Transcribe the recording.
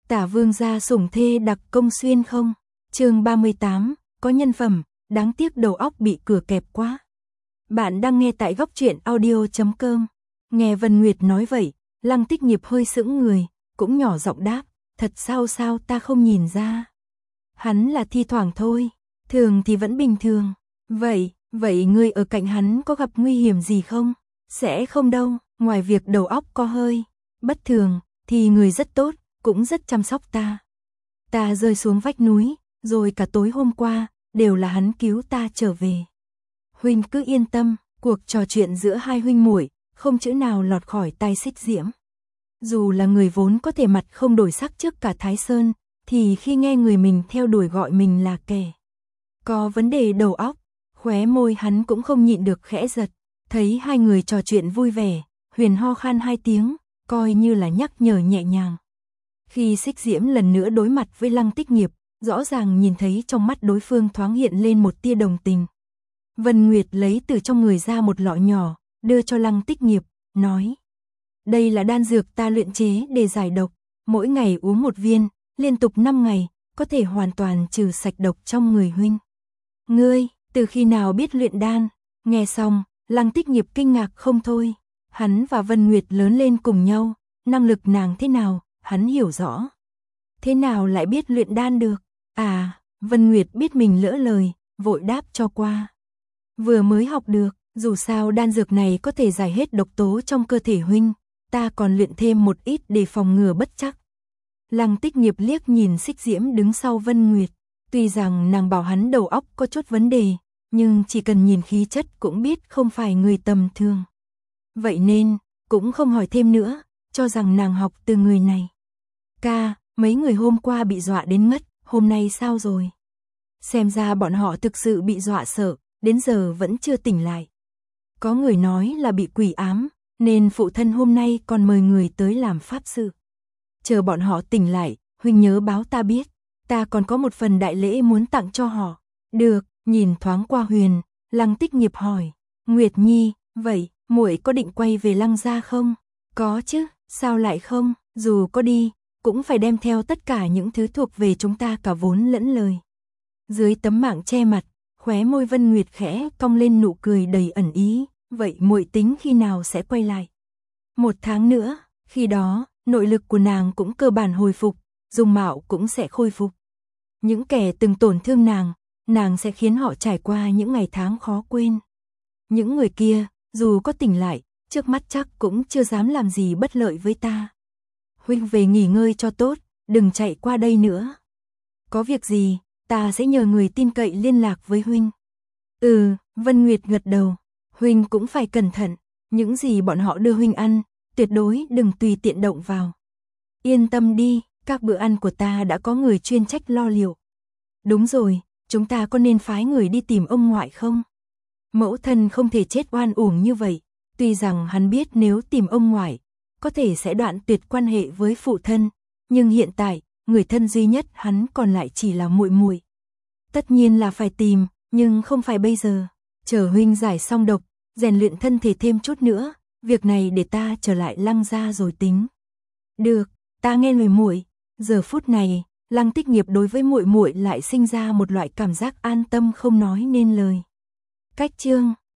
Tả vương gia sủng thê đặc công xuyên không? Chương 38, có nhân phẩm, đáng tiếc đầu óc bị cửa kẹp quá. Bạn đang nghe tại góc truyện audio.com. Nghe Vân Nguyệt nói vậy, Lăng Tích Nghiệp hơi sững người, cũng nhỏ giọng đáp, thật sao ta không nhìn ra. Hắn là thi thoảng thôi, thường thì vẫn bình thường. Vậy ngươi ở cạnh hắn có gặp nguy hiểm gì không? Sẽ không đâu, ngoài việc đầu óc có hơi bất thường, thì người rất tốt, cũng rất chăm sóc ta. Ta rơi xuống vách núi, rồi cả tối hôm qua, đều là hắn cứu ta trở về. Huynh cứ yên tâm, cuộc trò chuyện giữa hai huynh muội không chữ nào lọt khỏi tai Xích Diễm. Dù là người vốn có thể mặt không đổi sắc trước cả Thái Sơn, thì khi nghe người mình theo đuổi gọi mình là kẻ có vấn đề đầu óc, khóe môi hắn cũng không nhịn được khẽ giật. Thấy hai người trò chuyện vui vẻ, Huyền ho khan hai tiếng, coi như là nhắc nhở nhẹ nhàng. Khi Xích Diễm lần nữa đối mặt với Lăng Tích Nghiệp, rõ ràng nhìn thấy trong mắt đối phương thoáng hiện lên một tia đồng tình. Vân Nguyệt lấy từ trong người ra một lọ nhỏ, đưa cho Lăng Tích Nghiệp, nói: đây là đan dược ta luyện chế để giải độc, mỗi ngày uống một viên, liên tục 5 ngày, có thể hoàn toàn trừ sạch độc trong người huynh. Ngươi, từ khi nào biết luyện đan? Nghe xong, Lăng Tích Nghiệp kinh ngạc không thôi. Hắn và Vân Nguyệt lớn lên cùng nhau, năng lực nàng thế nào, hắn hiểu rõ. Thế nào lại biết luyện đan được? À, Vân Nguyệt biết mình lỡ lời, vội đáp cho qua. Vừa mới học được, dù sao đan dược này có thể giải hết độc tố trong cơ thể huynh, ta còn luyện thêm một ít để phòng ngừa bất trắc. Lăng Tích Nghiệp liếc nhìn Xích Diễm đứng sau Vân Nguyệt, tuy rằng nàng bảo hắn đầu óc có chút vấn đề, nhưng chỉ cần nhìn khí chất cũng biết không phải người tầm thường. Vậy nên, cũng không hỏi thêm nữa, cho rằng nàng học từ người này. Ca, mấy người hôm qua bị dọa đến ngất, hôm nay sao rồi? Xem ra bọn họ thực sự bị dọa sợ, đến giờ vẫn chưa tỉnh lại. Có người nói là bị quỷ ám, nên phụ thân hôm nay còn mời người tới làm pháp sự. Chờ bọn họ tỉnh lại, huynh nhớ báo ta biết, ta còn có một phần đại lễ muốn tặng cho họ. Được, nhìn thoáng qua Huyền, Lăng Tích Nghiệp hỏi, Nguyệt Nhi, vậy muội có định quay về Lăng gia không? Có chứ, sao lại không, dù có đi, cũng phải đem theo tất cả những thứ thuộc về chúng ta cả vốn lẫn lời. Dưới tấm mạng che mặt, khóe môi Vân Nguyệt khẽ cong lên nụ cười đầy ẩn ý, vậy muội tính khi nào sẽ quay lại? 1 tháng nữa, khi đó, nội lực của nàng cũng cơ bản hồi phục, dung mạo cũng sẽ khôi phục. Những kẻ từng tổn thương nàng sẽ khiến họ trải qua những ngày tháng khó quên. Những người kia, dù có tỉnh lại, trước mắt chắc cũng chưa dám làm gì bất lợi với ta. Huynh về nghỉ ngơi cho tốt, đừng chạy qua đây nữa. Có việc gì, ta sẽ nhờ người tin cậy liên lạc với huynh. Vân Nguyệt gật đầu, huynh cũng phải cẩn thận, những gì bọn họ đưa huynh ăn, tuyệt đối đừng tùy tiện động vào. Yên tâm đi, các bữa ăn của ta đã có người chuyên trách lo liệu. Đúng rồi, chúng ta có nên phái người đi tìm ông ngoại không? Mẫu thân không thể chết oan uổng như vậy, tuy rằng hắn biết nếu tìm ông ngoại, có thể sẽ đoạn tuyệt quan hệ với phụ thân, nhưng hiện tại, người thân duy nhất hắn còn lại chỉ là muội muội. Tất nhiên là phải tìm, nhưng không phải bây giờ. Chờ huynh giải xong độc, rèn luyện thân thể thêm chút nữa, việc này để ta trở lại Lăng gia rồi tính. Được, ta nghe lời muội. Giờ phút này, Lăng Tích Nghiệp đối với muội muội lại sinh ra một loại cảm giác an tâm không nói nên lời. Cách chương